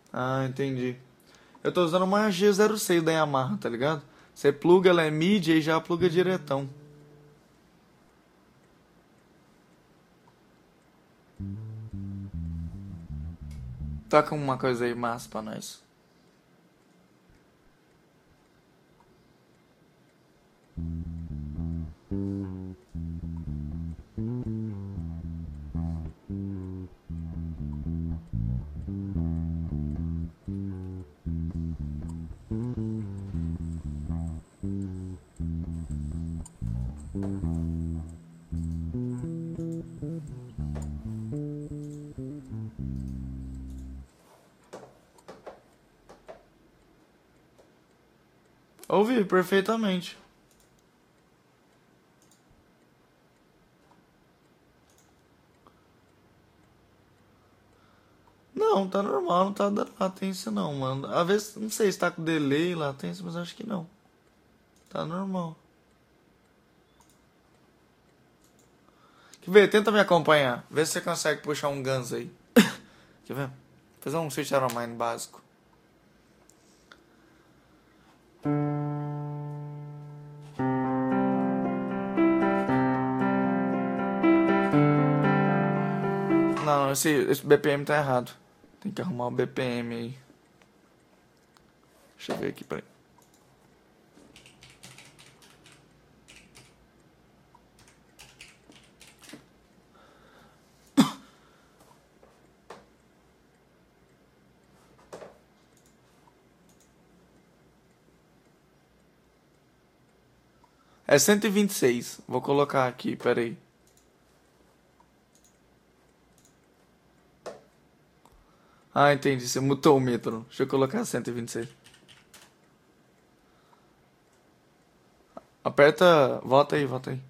Ah, entendi. Eu tô usando uma G06 da Yamaha, tá ligado? Você pluga, ela é mid e já pluga diretão. Toca uma coisa aí massa pra nós. Ouvi perfeitamente. Não, tá normal, não tá dando latência não, mano. Às vezes, não sei se tá com delay, latência, mas acho que não. Tá normal. Quer ver? Tenta me acompanhar. Vê se você consegue puxar um Guns aí. Quer ver? Fazer um Switch Iron Mine básico. Não, esse BPM tá errado. Tem que arrumar o BPM aí. Deixa eu ver aqui, peraí. É 126. Vou colocar aqui, peraí. Ah, entendi. Você mutou o metro. Deixa eu colocar 126. Aperta. Volta aí, volta aí.